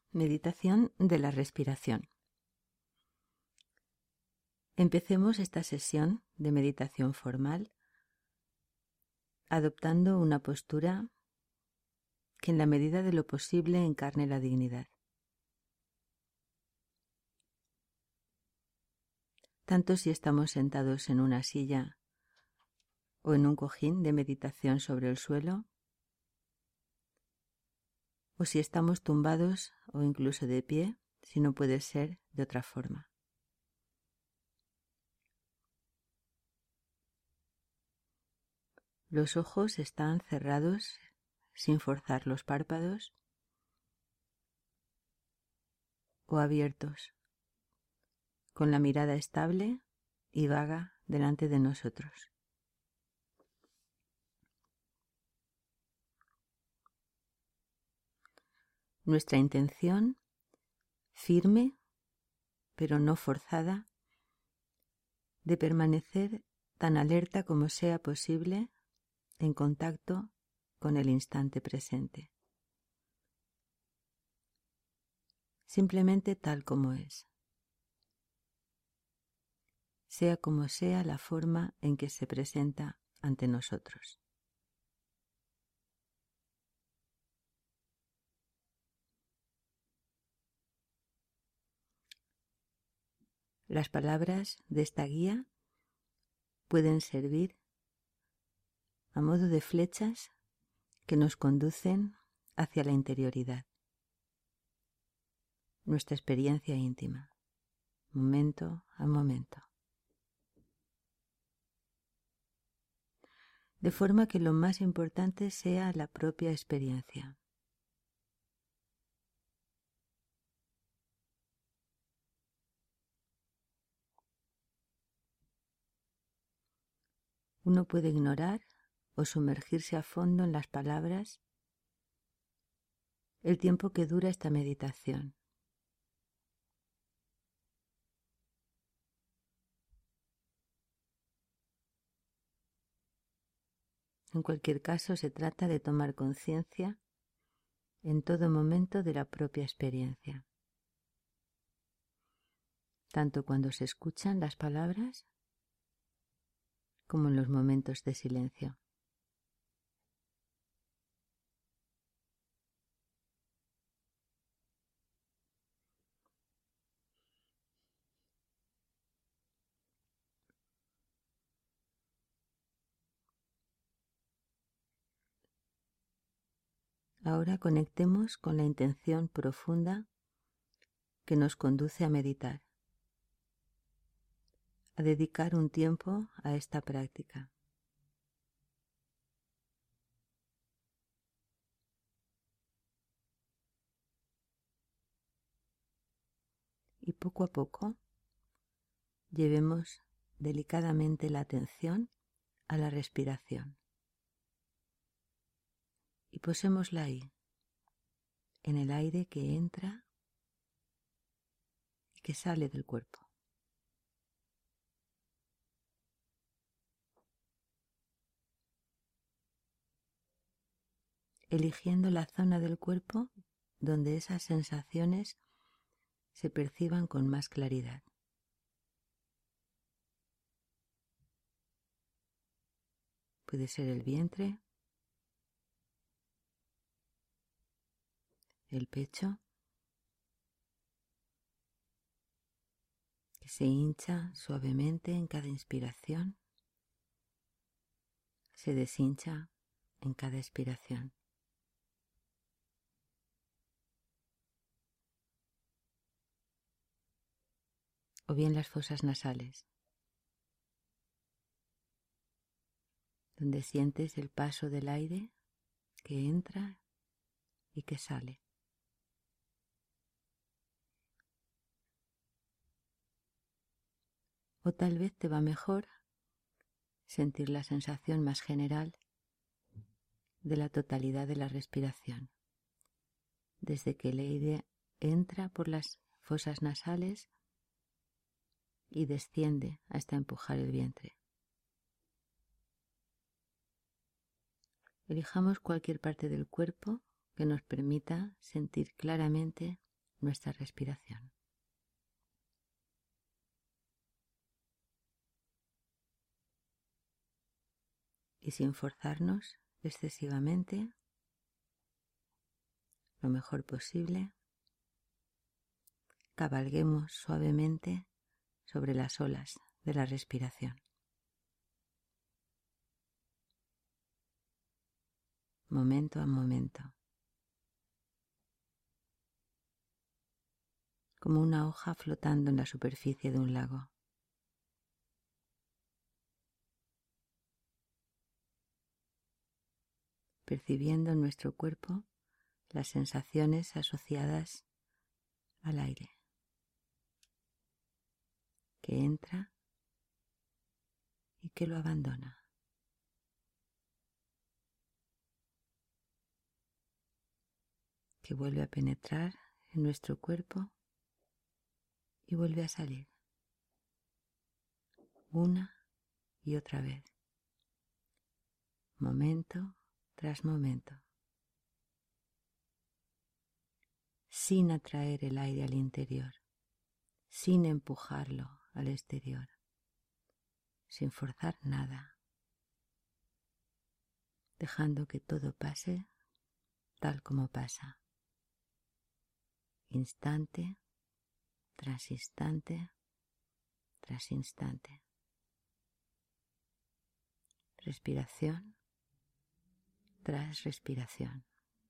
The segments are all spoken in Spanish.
Meditación de la respiración. Empecemos esta sesión de meditación formal adoptando una postura que en la medida de lo posible encarne la dignidad. Tanto si estamos sentados en una silla o en un cojín de meditación sobre el suelo, o si estamos tumbados o incluso de pie, si no puede ser de otra forma. Los ojos están cerrados sin forzar los párpados o abiertos, con la mirada estable y vaga delante de nosotros. Nuestra intención, firme pero no forzada, de permanecer tan alerta como sea posible en contacto con el instante presente. Simplemente tal como es. Sea como sea la forma en que se presenta ante nosotros. Las palabras de esta guía pueden servir a modo de flechas que nos conducen hacia la interioridad, nuestra experiencia íntima, momento a momento. De forma que lo más importante sea la propia experiencia. Uno puede ignorar o sumergirse a fondo en las palabras el tiempo que dura esta meditación. En cualquier caso, se trata de tomar conciencia en todo momento de la propia experiencia, tanto cuando se escuchan las palabras como en los momentos de silencio. Ahora conectemos con la intención profunda que nos conduce a meditar, a dedicar un tiempo a esta práctica. Y poco a poco llevemos delicadamente la atención a la respiración y posémosla ahí, en el aire que entra y que sale del cuerpo. Eligiendo la zona del cuerpo donde esas sensaciones se perciban con más claridad. Puede ser el vientre, el pecho, que se hincha suavemente en cada inspiración, se deshincha en cada expiración. O bien las fosas nasales, donde sientes el paso del aire que entra y que sale. O tal vez te va mejor sentir la sensación más general de la totalidad de la respiración, desde que el aire entra por las fosas nasales y desciende hasta empujar el vientre. Elijamos cualquier parte del cuerpo que nos permita sentir claramente nuestra respiración. Y sin forzarnos excesivamente, lo mejor posible, cabalguemos suavemente sobre las olas de la respiración. Momento a momento, como una hoja flotando en la superficie de un lago. Percibiendo en nuestro cuerpo las sensaciones asociadas al aire, que entra y que lo abandona. Que vuelve a penetrar en nuestro cuerpo y vuelve a salir. Una y otra vez. Momento tras momento. Sin atraer el aire al interior. Sin empujarlo al exterior. Sin forzar nada. Dejando que todo pase tal como pasa. Instante tras instante tras instante. Respiración tras respiración.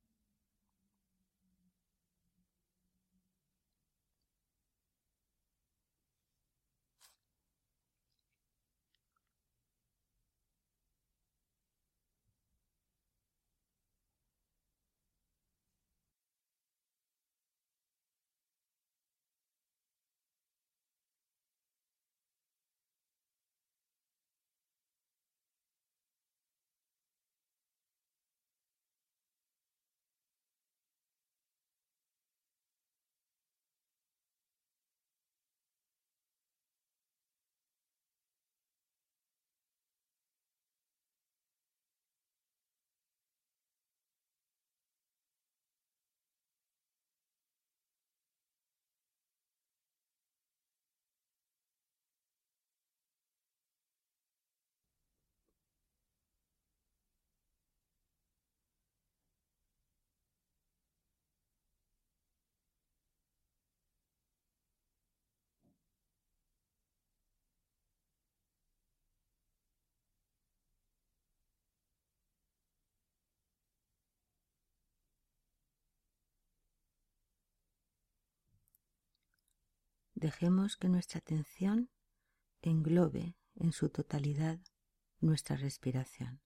Dejemos que nuestra atención englobe en su totalidad nuestra respiración.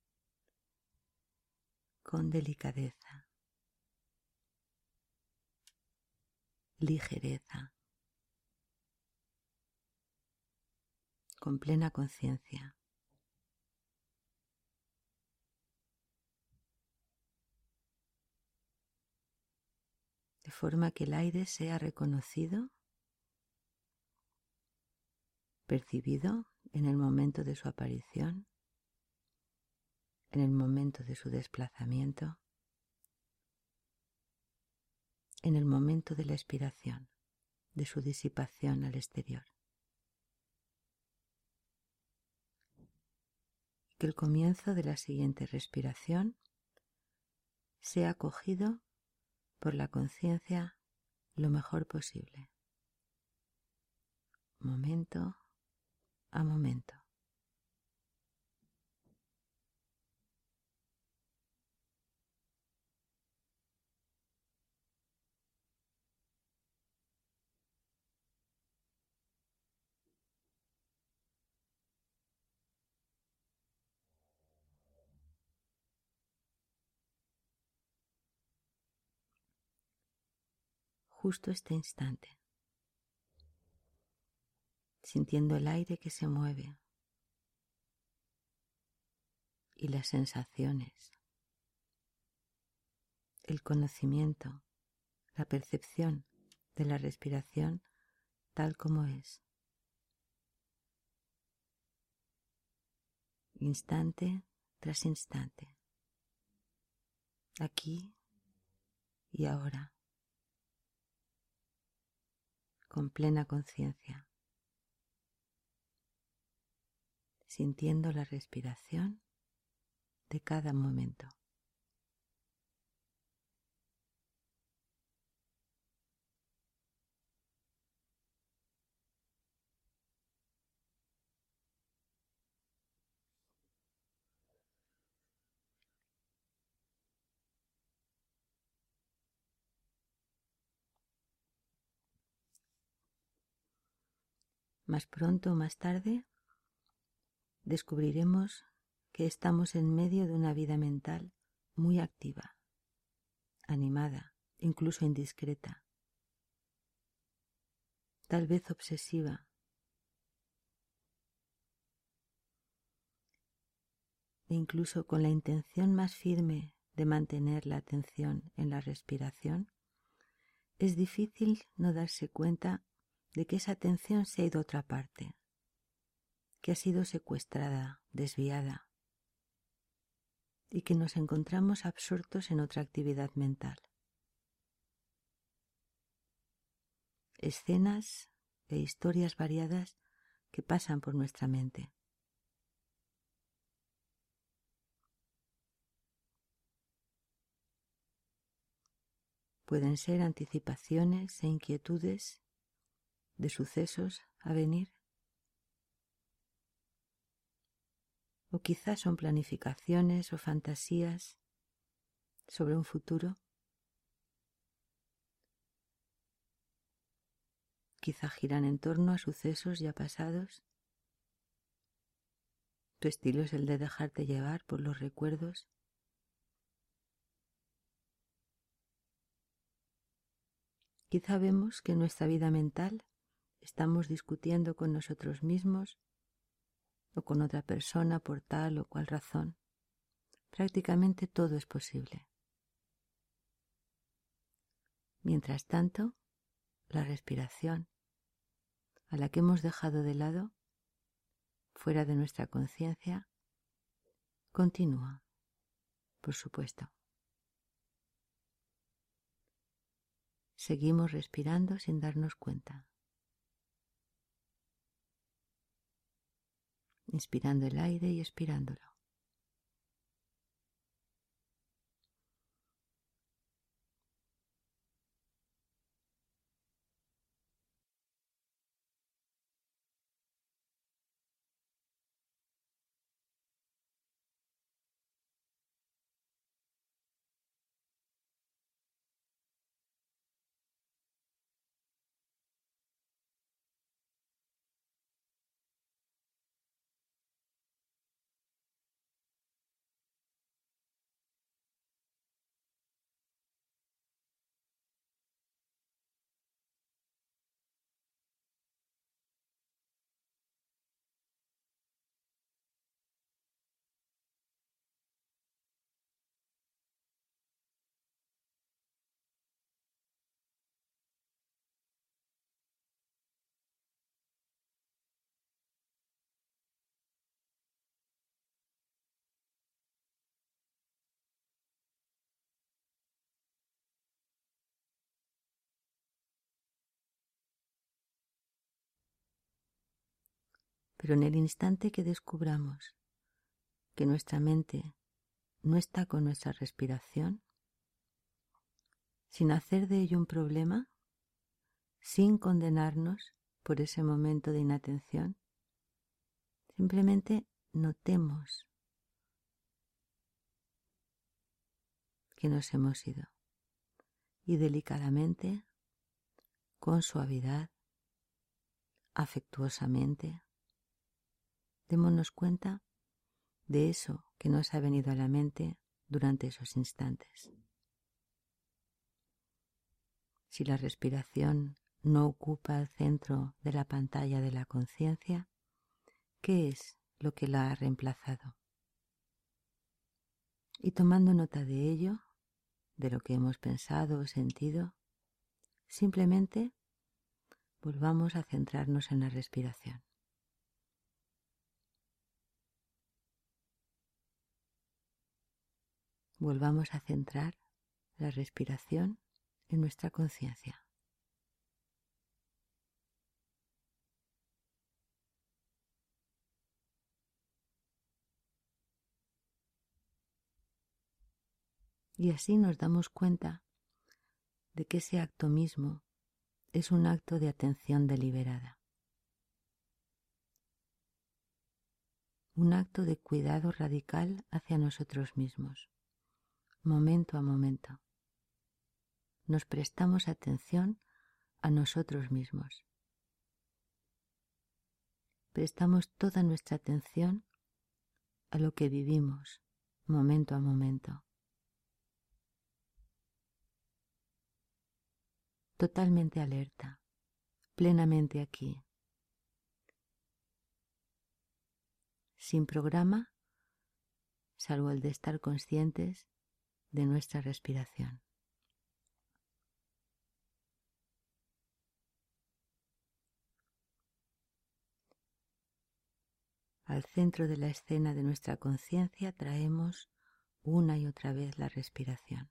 Con delicadeza, ligereza, con plena conciencia. De forma que el aire sea reconocido, percibido en el momento de su aparición, en el momento de su desplazamiento, en el momento de la expiración, de su disipación al exterior. Que el comienzo de la siguiente respiración sea acogido por la conciencia lo mejor posible, momento a momento. Justo este instante, sintiendo el aire que se mueve y las sensaciones, el conocimiento, la percepción de la respiración tal como es. Instante tras instante, aquí y ahora. con plena conciencia, sintiendo la respiración de cada momento. Más pronto o más tarde descubriremos que estamos en medio de una vida mental muy activa, animada, incluso indiscreta, tal vez obsesiva, e incluso con la intención más firme de mantener la atención en la respiración. Es difícil no darse cuenta de que esa atención se ha ido a otra parte, que ha sido secuestrada, desviada, y que nos encontramos absortos en otra actividad mental. Escenas e historias variadas que pasan por nuestra mente. Pueden ser anticipaciones e inquietudes de sucesos a venir, o quizás son planificaciones o fantasías sobre un futuro. Quizá giran en torno a sucesos ya pasados. Tu estilo es el de dejarte llevar por los recuerdos. Quizá vemos que en nuestra vida mental estamos discutiendo con nosotros mismos o con otra persona por tal o cual razón. Prácticamente todo es posible. Mientras tanto, la respiración, a la que hemos dejado de lado, fuera de nuestra conciencia, continúa, por supuesto. Seguimos respirando sin darnos cuenta, inspirando el aire y expirándolo. Pero en el instante que descubramos que nuestra mente no está con nuestra respiración, sin hacer de ello un problema, sin condenarnos por ese momento de inatención, simplemente notemos que nos hemos ido y delicadamente, con suavidad, afectuosamente, démonos cuenta de eso que nos ha venido a la mente durante esos instantes. Si la respiración no ocupa el centro de la pantalla de la conciencia, ¿qué es lo que la ha reemplazado? Y tomando nota de ello, de lo que hemos pensado o sentido, simplemente volvamos a centrarnos en la respiración. Volvamos a centrar la respiración en nuestra conciencia. Y así nos damos cuenta de que ese acto mismo es un acto de atención deliberada, un acto de cuidado radical hacia nosotros mismos, momento a momento. Nos prestamos atención a nosotros mismos. Prestamos toda nuestra atención a lo que vivimos, momento a momento. Totalmente alerta, plenamente aquí. Sin programa, salvo el de estar conscientes de nuestra respiración. Al centro de la escena de nuestra conciencia traemos una y otra vez la respiración.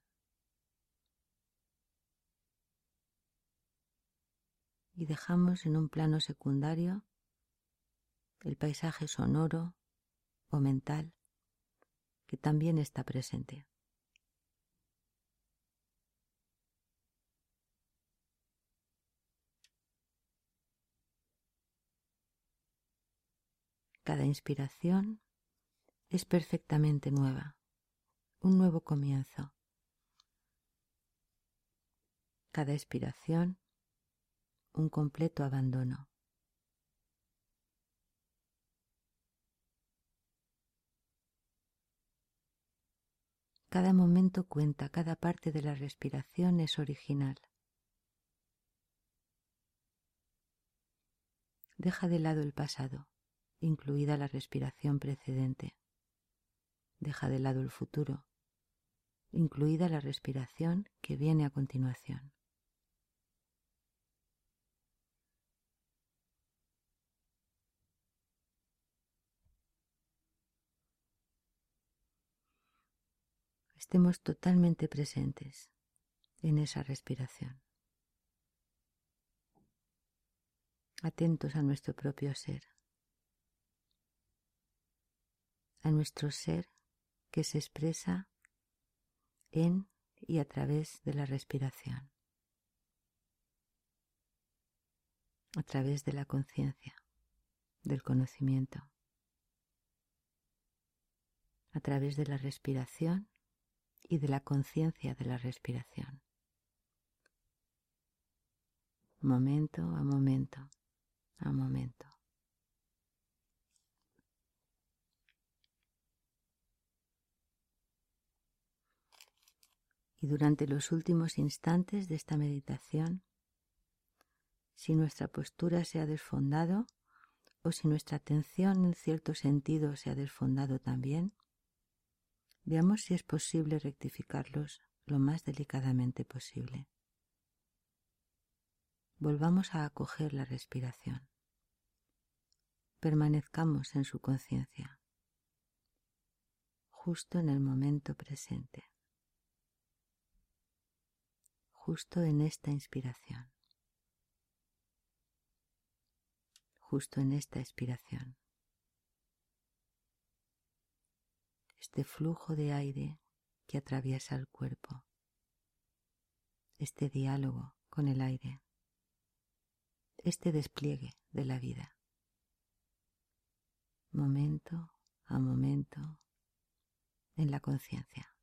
Y dejamos en un plano secundario el paisaje sonoro o mental que también está presente. Cada inspiración es perfectamente nueva, un nuevo comienzo. Cada expiración, un completo abandono. Cada momento cuenta, cada parte de la respiración es original. Deja de lado el pasado, incluida la respiración precedente. Deja de lado el futuro, incluida la respiración que viene a continuación. Estemos totalmente presentes en esa respiración, atentos a nuestro propio ser, a nuestro ser que se expresa en y a través de la respiración, a través de la conciencia, del conocimiento, a través de la respiración y de la conciencia de la respiración. Momento a momento, a momento. Y durante los últimos instantes de esta meditación, si nuestra postura se ha desfondado o si nuestra atención en cierto sentido se ha desfondado también, veamos si es posible rectificarlos lo más delicadamente posible. Volvamos a acoger la respiración. Permanezcamos en su conciencia, justo en el momento presente, justo en esta inspiración, justo en esta expiración. Este flujo de aire que atraviesa el cuerpo, este diálogo con el aire, este despliegue de la vida, momento a momento en la conciencia.